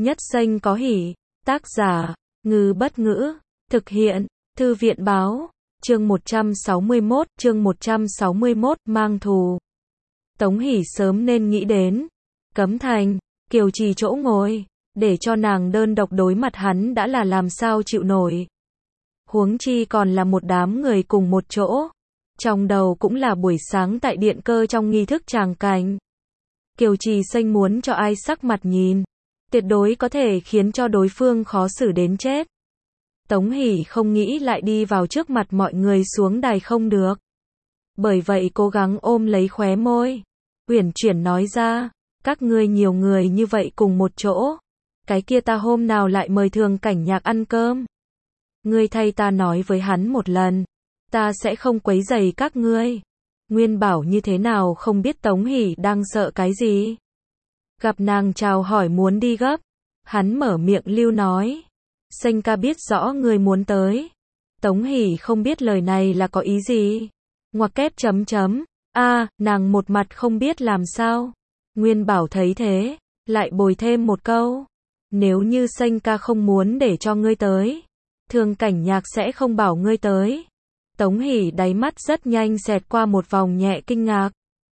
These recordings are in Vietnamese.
Nhất xanh có hỉ. Tác giả, Ngư Bất Ngữ. Thực hiện, Thư viện Báo. Chương 161, mang thù. Tống Hỷ sớm nên nghĩ đến. Cấm Thành, Kiều Trì chỗ ngồi, để cho nàng đơn độc đối mặt hắn đã là làm sao chịu nổi. Huống chi còn là một đám người cùng một chỗ. Trong đầu cũng là buổi sáng tại điện cơ trong nghi thức tràng cảnh. Kiều Trì xanh muốn cho ai sắc mặt nhìn, tuyệt đối có thể khiến cho đối phương khó xử đến chết. Tống Hỷ không nghĩ lại đi vào trước mặt mọi người xuống đài không được. Bởi vậy cố gắng ôm lấy khóe môi, uyển chuyển nói ra, các ngươi nhiều người như vậy cùng một chỗ, cái kia ta hôm nào lại mời Thường Cảnh Nhạc ăn cơm. Ngươi thay ta nói với hắn một lần, ta sẽ không quấy rầy các ngươi. Nguyên Bảo như thế nào không biết Tống Hỷ đang sợ cái gì. Gặp nàng chào hỏi muốn đi gấp, hắn mở miệng lưu nói, xanh ca biết rõ ngươi muốn tới. Tống Hỷ không biết lời này là có ý gì. Ngoặc kép chấm chấm, nàng một mặt không biết làm sao. Nguyên Bảo thấy thế, lại bồi thêm một câu, nếu như xanh ca không muốn để cho ngươi tới, Thường Cảnh Nhạc sẽ không bảo ngươi tới. Tống Hỷ đáy mắt rất nhanh xẹt qua một vòng nhẹ kinh ngạc.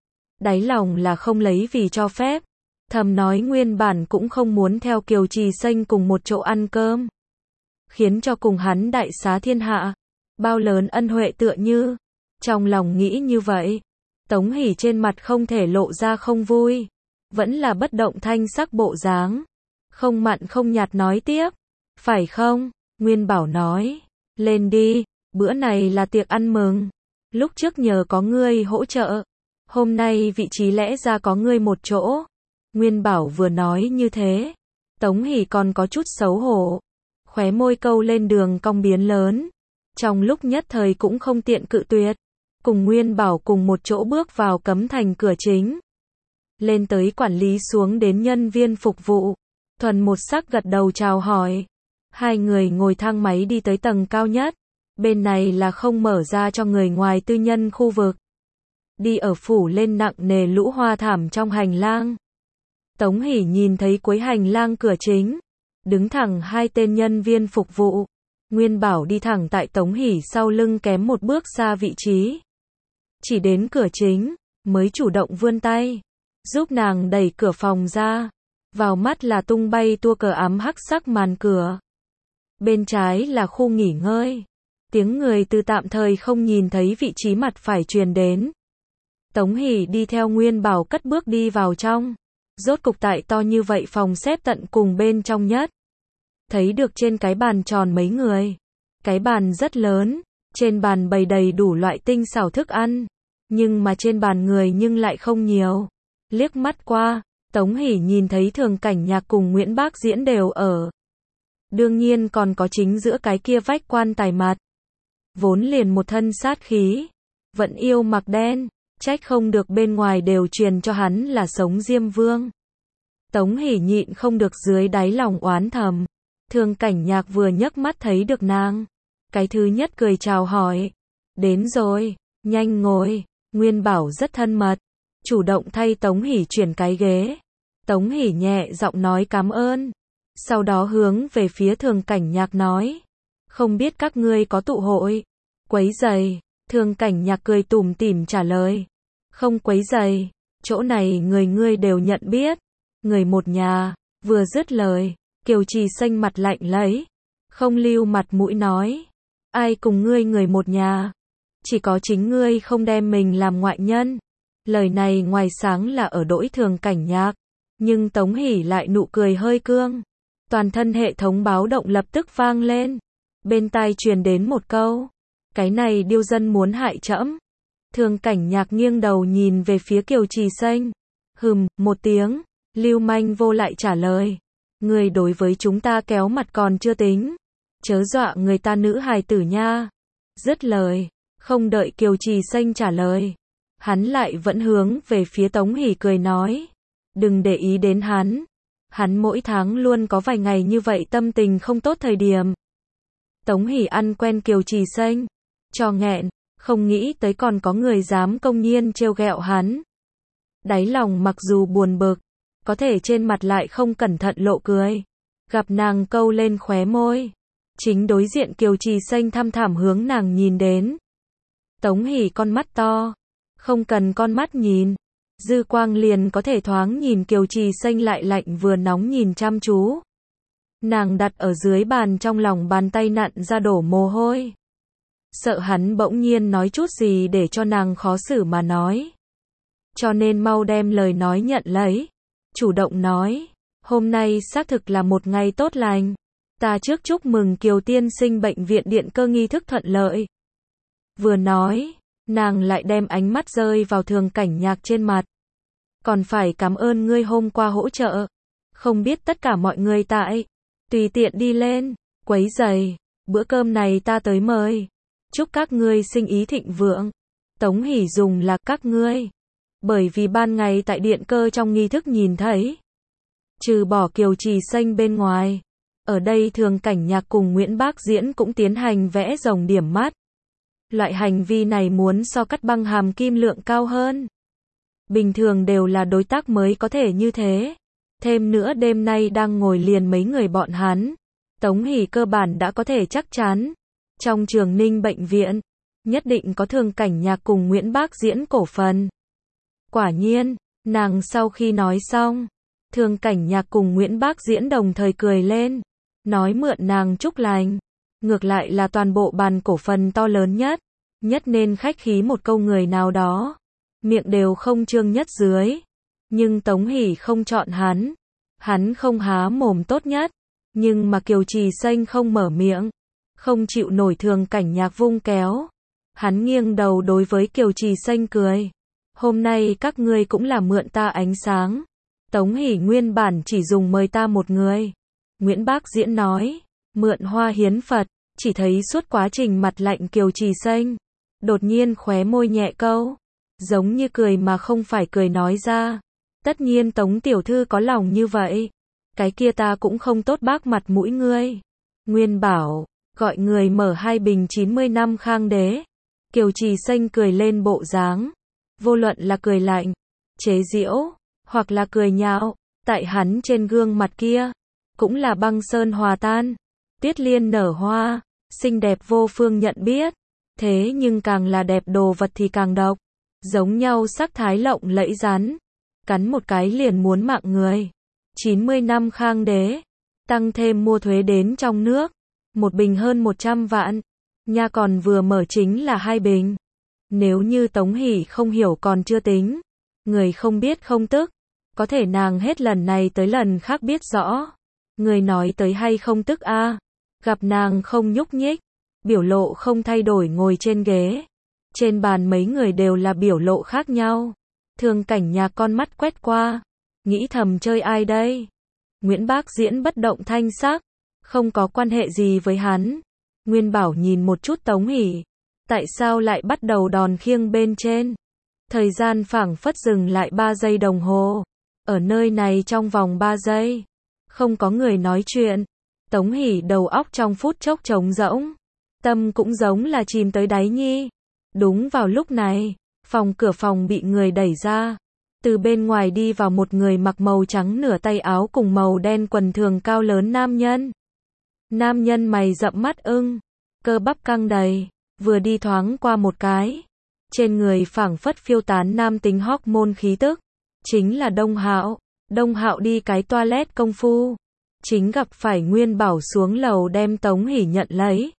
Đáy lòng là không lấy vì cho phép, thầm nói nguyên bản cũng không muốn theo Kiều Trì xanh cùng một chỗ ăn cơm, khiến cho cùng hắn đại xá thiên hạ, bao lớn ân huệ tựa như. Trong lòng nghĩ như vậy, Tống Hỷ trên mặt không thể lộ ra không vui, vẫn là bất động thanh sắc bộ dáng, không mặn không nhạt nói tiếp, phải không? Nguyên Bảo nói, lên đi, bữa này là tiệc ăn mừng, lúc trước nhờ có ngươi hỗ trợ, hôm nay vị trí lẽ ra có ngươi một chỗ. Nguyên Bảo vừa nói như thế, Tống Hỷ còn có chút xấu hổ, khóe môi câu lên đường cong biến lớn, trong lúc nhất thời cũng không tiện cự tuyệt, cùng Nguyên Bảo cùng một chỗ bước vào Cấm Thành cửa chính. Lên tới quản lý xuống đến nhân viên phục vụ, thuần một sắc gật đầu chào hỏi. Hai người ngồi thang máy đi tới tầng cao nhất, bên này là không mở ra cho người ngoài tư nhân khu vực. Đi ở phủ lên nặng nề lũ hoa thảm trong hành lang. Tống Hỷ nhìn thấy cuối hành lang cửa chính, đứng thẳng hai tên nhân viên phục vụ. Nguyên Bảo đi thẳng tại Tống Hỷ sau lưng kém một bước xa vị trí. Chỉ đến cửa chính, mới chủ động vươn tay, giúp nàng đẩy cửa phòng ra. Vào mắt là tung bay tua cờ ám hắc sắc màn cửa. Bên trái là khu nghỉ ngơi. Tiếng người từ tạm thời không nhìn thấy vị trí mặt phải truyền đến. Tống Hỷ đi theo Nguyên Bảo cất bước đi vào trong. Rốt cục tại to như vậy phòng xếp tận cùng bên trong nhất. Thấy được trên cái bàn tròn mấy người. Cái bàn rất lớn, trên bàn bày đầy đủ loại tinh xảo thức ăn. Nhưng mà trên bàn người nhưng lại không nhiều. Liếc mắt qua, Tống Hỷ nhìn thấy Thường Cảnh Nhạc cùng Nguyễn Bác Diễn đều ở. Đương nhiên còn có chính giữa cái kia vách quan tài mặt. Vốn liền một thân sát khí. Vẫn yêu mặc đen, trách không được bên ngoài đều truyền cho hắn là sống Diêm Vương. Tống Hỷ nhịn không được dưới đáy lòng oán thầm. Thường Cảnh Nhạc vừa nhấc mắt thấy được nàng. Cái thứ nhất cười chào hỏi. Đến rồi, nhanh ngồi. Nguyên Bảo rất thân mật, chủ động thay Tống Hỷ chuyển cái ghế. Tống Hỷ nhẹ giọng nói cảm ơn. Sau đó hướng về phía Thường Cảnh Nhạc nói, không biết các ngươi có tụ hội, quấy rầy. Thường Cảnh Nhạc cười tủm tỉm trả lời, không quấy rầy, chỗ này người ngươi đều nhận biết, người một nhà. Vừa dứt lời, Kiều Trì xanh mặt lạnh lấy, không lưu mặt mũi nói, ai cùng ngươi người một nhà, chỉ có chính ngươi không đem mình làm ngoại nhân. Lời này ngoài sáng là ở đỗi Thường Cảnh Nhạc, nhưng Tống Hỷ lại nụ cười hơi cương. Toàn thân hệ thống báo động lập tức vang lên. Bên tai truyền đến một câu, cái này điêu dân muốn hại trẫm. Thường Cảnh Nhạc nghiêng đầu nhìn về phía Kiều Trì xanh. Một tiếng, lưu manh vô lại trả lời. Người đối với chúng ta kéo mặt còn chưa tính. Chớ dọa người ta nữ hài tử nha. Dứt lời, không đợi Kiều Trì xanh trả lời. Hắn lại vẫn hướng về phía Tống Hỷ cười nói. Đừng để ý đến hắn. Hắn mỗi tháng luôn có vài ngày như vậy tâm tình không tốt thời điểm. Tống Hỷ ăn quen Kiều Trì xanh, cho nghẹn, không nghĩ tới còn có người dám công nhiên trêu ghẹo hắn. Đáy lòng mặc dù buồn bực, có thể trên mặt lại không cẩn thận lộ cười. Gặp nàng câu lên khóe môi. Chính đối diện Kiều Trì Xanh thăm thẳm hướng nàng nhìn đến. Tống Hỷ con mắt to. Không cần con mắt nhìn. Dư quang liền có thể thoáng nhìn Kiều Trì Xanh lại lạnh vừa nóng nhìn chăm chú. Nàng đặt ở dưới bàn trong lòng bàn tay nặn ra đổ mồ hôi. Sợ hắn bỗng nhiên nói chút gì để cho nàng khó xử mà nói. Cho nên mau đem lời nói nhận lấy. Chủ động nói. Hôm nay xác thực là một ngày tốt lành. Ta trước chúc mừng Kiều tiên sinh bệnh viện điện cơ nghi thức thuận lợi. Vừa nói, nàng lại đem ánh mắt rơi vào Thường Cảnh Nhạc trên mặt. Còn phải cảm ơn ngươi hôm qua hỗ trợ. Không biết tất cả mọi người tại. Tùy tiện đi lên, quấy rầy. Bữa cơm này ta tới mời. Chúc các ngươi sinh ý thịnh vượng. Tống Hỷ dùng là các ngươi. Bởi vì ban ngày tại điện cơ trong nghi thức nhìn thấy. Trừ bỏ Kiều Trì Xanh bên ngoài. Ở đây Thường Cảnh Nhạc cùng Nguyễn Bác Diễn cũng tiến hành vẽ rồng điểm mắt. Loại hành vi này muốn so cắt băng hàm kim lượng cao hơn. Bình thường đều là đối tác mới có thể như thế. Thêm nữa đêm nay đang ngồi liền mấy người bọn hắn. Tống Hỷ cơ bản đã có thể chắc chắn. Trong Trường Ninh bệnh viện, nhất định có Thường Cảnh Nhạc cùng Nguyễn Bác Diễn cổ phần. Quả nhiên, nàng sau khi nói xong, Thường Cảnh Nhạc cùng Nguyễn Bác Diễn đồng thời cười lên. Nói mượn nàng chúc lành. Ngược lại là toàn bộ bàn cổ phần to lớn nhất. Nhất nên khách khí một câu người nào đó. Miệng đều không trương nhất dưới. Nhưng Tống Hỷ không chọn hắn. Hắn không há mồm tốt nhất. Nhưng mà Kiều Trì Xanh không mở miệng. Không chịu nổi Thường Cảnh Nhạc vung kéo. Hắn nghiêng đầu đối với Kiều Trì Xanh cười. Hôm nay các ngươi cũng là mượn ta ánh sáng. Tống Hỷ nguyên bản chỉ dùng mời ta một người. Nguyễn Bác Diễn nói. Mượn hoa hiến Phật. Chỉ thấy suốt quá trình mặt lạnh Kiều Trì Xanh. Đột nhiên khóe môi nhẹ câu. Giống như cười mà không phải cười nói ra. Tất nhiên Tống tiểu thư có lòng như vậy. Cái kia ta cũng không tốt bác mặt mũi ngươi. Nguyên bảo. Gọi người mở 2 bình 90 năm Khang Đế. Kiều Trì Xanh cười lên bộ dáng. Vô luận là cười lạnh, chế giễu, hoặc là cười nhạo, tại hắn trên gương mặt kia, cũng là băng sơn hòa tan, tuyết liên nở hoa, xinh đẹp vô phương nhận biết. Thế nhưng càng là đẹp đồ vật thì càng độc, giống nhau sắc thái lộng lẫy rắn, cắn một cái liền muốn mạng người. 90 năm Khang Đế, tăng thêm mua thuế đến trong nước, một bình hơn 100 vạn, nha còn vừa mở chính là 2 bình. Nếu như Tống Hỷ không hiểu còn chưa tính, người không biết không tức, có thể nàng hết lần này tới lần khác biết rõ. Người nói tới hay không tức a? Gặp nàng không nhúc nhích, biểu lộ không thay đổi ngồi trên ghế. Trên bàn mấy người đều là biểu lộ khác nhau. Thường Cảnh Nhạc con mắt quét qua, nghĩ thầm chơi ai đây? Nguyễn Bác Diễn bất động thanh sắc, không có quan hệ gì với hắn. Nguyên bảo nhìn một chút Tống Hỷ. Tại sao lại bắt đầu đòn khiêng bên trên? Thời gian phảng phất dừng lại 3 giây đồng hồ. Ở nơi này trong vòng 3 giây, không có người nói chuyện. Tống Hỷ đầu óc trong phút chốc trống rỗng. Tâm cũng giống là chìm tới đáy nhi. Đúng vào lúc này, cửa phòng bị người đẩy ra. Từ bên ngoài đi vào một người mặc màu trắng nửa tay áo cùng màu đen quần thường cao lớn nam nhân. Nam nhân mày rậm mắt ưng, cơ bắp căng đầy. Vừa đi thoáng qua một cái, trên người phảng phất phiêu tán nam tính hormone khí tức, chính là Đông Hạo. Đông Hạo đi cái toilet công phu, chính gặp phải Nguyên Bảo xuống lầu đem Tống Hỷ nhận lấy.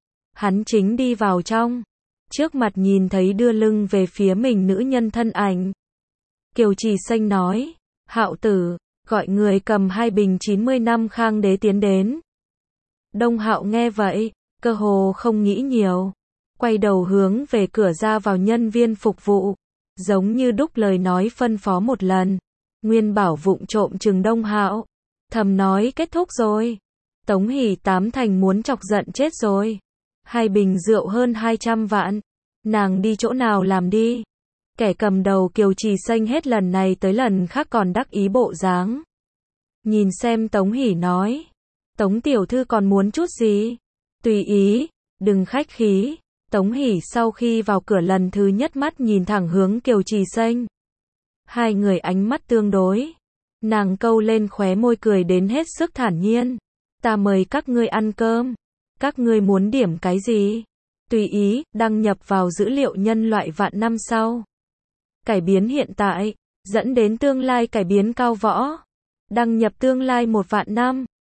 Hắn chính đi vào trong, trước mặt nhìn thấy đưa lưng về phía mình nữ nhân thân ảnh. Kiều Trì Xanh nói, Hạo tử, gọi người cầm 2 bình 90 năm Khang Đế tiến đến. Đông Hạo nghe vậy, cơ hồ không nghĩ nhiều. Quay đầu hướng về cửa ra vào nhân viên phục vụ, giống như đúc lời nói phân phó một lần. Nguyên Bảo vụng trộm chừng Đông Hạo, thầm nói kết thúc rồi. Tống Hỷ 8 thành muốn chọc giận chết rồi. 2 bình rượu hơn 200 vạn, nàng đi chỗ nào làm đi? Kẻ cầm đầu Kiều Trì Xanh hết lần này tới lần khác còn đắc ý bộ dáng. Nhìn xem Tống Hỷ nói, Tống tiểu thư còn muốn chút gì? Tùy ý, đừng khách khí. Tống Hỷ sau khi vào cửa lần thứ nhất mắt nhìn thẳng hướng Kiều Trì Xanh. Hai người ánh mắt tương đối. Nàng câu lên khóe môi cười đến hết sức thản nhiên. Ta mời các ngươi ăn cơm. Các ngươi muốn điểm cái gì? Tùy ý, đăng nhập vào dữ liệu nhân loại vạn năm sau. Cải biến hiện tại, dẫn đến tương lai cải biến cao võ. Đăng nhập tương lai 1 vạn năm.